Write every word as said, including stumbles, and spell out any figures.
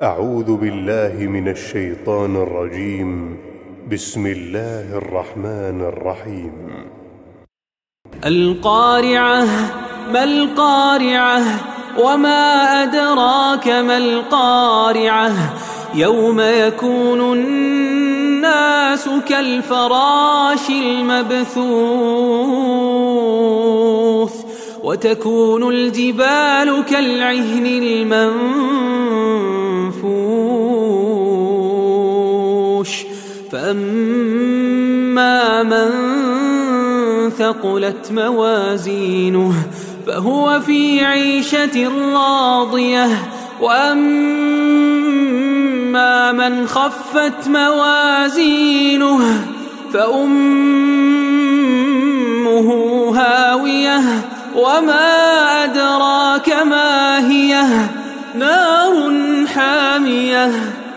أعوذ بالله من الشيطان الرجيم. بسم الله الرحمن الرحيم. القارعة ما القارعة وما أدراك ما القارعة يوم يكون الناس كالفراش المبثوث وتكون الجبال كالعهن المنفوش فأما من ثقلت موازينه فهو في عيشة راضية وأما من خفت موازينه فأمه هاوية وما أدراك ما هي نار حامية